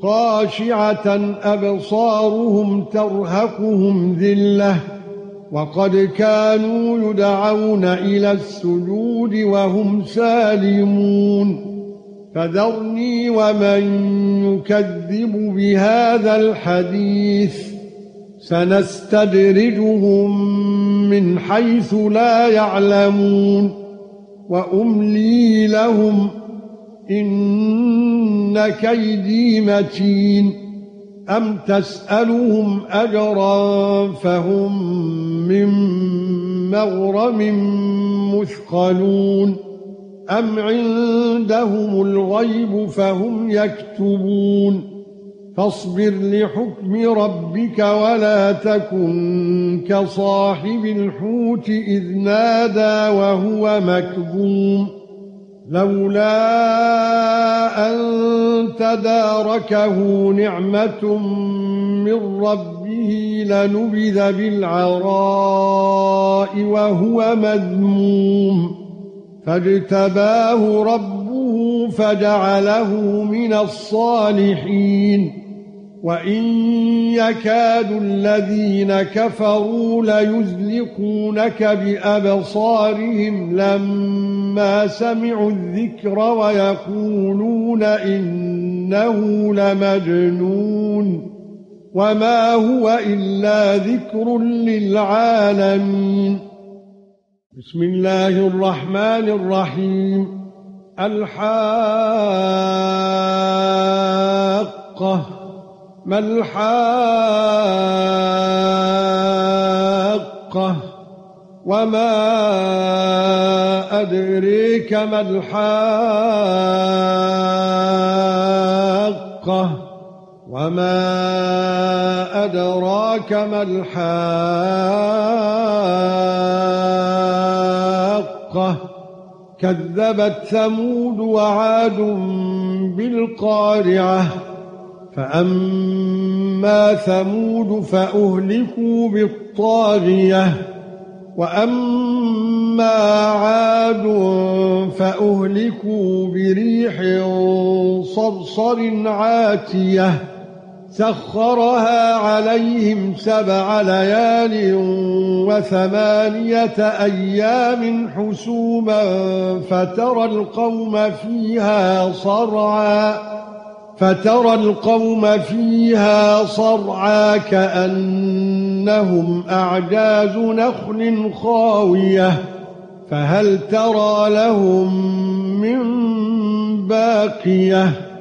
خاشعة أبصارهم ترهقهم ذلة وقد كانوا يدعون إلى السجود وهم سالمون فذرني ومن يكذب بهذا الحديث سنستدرجهم من حيث لا يعلمون وأملي لهم إن كيدي متين أم تسألهم أجرا فهم من مغرم مثقلون أم عندهم الغيب فهم يكتبون فاصبر لحكم ربك ولا تكن كصاحب الحوت إذ نادى وهو مكظوم لولا أن تداركه نعمة من ربه لنبذ بالعراء وهو مذموم فاجتباه ربه فجعله من الصالحين وَإِن يَكَادُ الَّذِينَ كَفَرُوا لَيُزْلِقُونَكَ بِأَبْصَارِهِمْ لَمَّا سَمِعُوا الذِّكْرَ وَيَقُولُونَ إِنَّهُ لَمَجْنُونٌ وَمَا هُوَ إِلَّا ذِكْرٌ لِلْعَالَمِينَ بسم الله الرحمن الرحيم الحاقة ما الحاقة وما أدريك ما الحاقة وما أدراك ما الحاقة كذبت ثمود وعاد بالقارعة فأما ثمود فأهلكوا بالطاغية وأما عاد فأهلكوا بريح صرصر عاتية سخرها عليهم 7 ليال و8 أيام حسوما فترى القوم فيها صرعا كأنهم أعجاز نخل خاوية فهل ترى لهم من باقية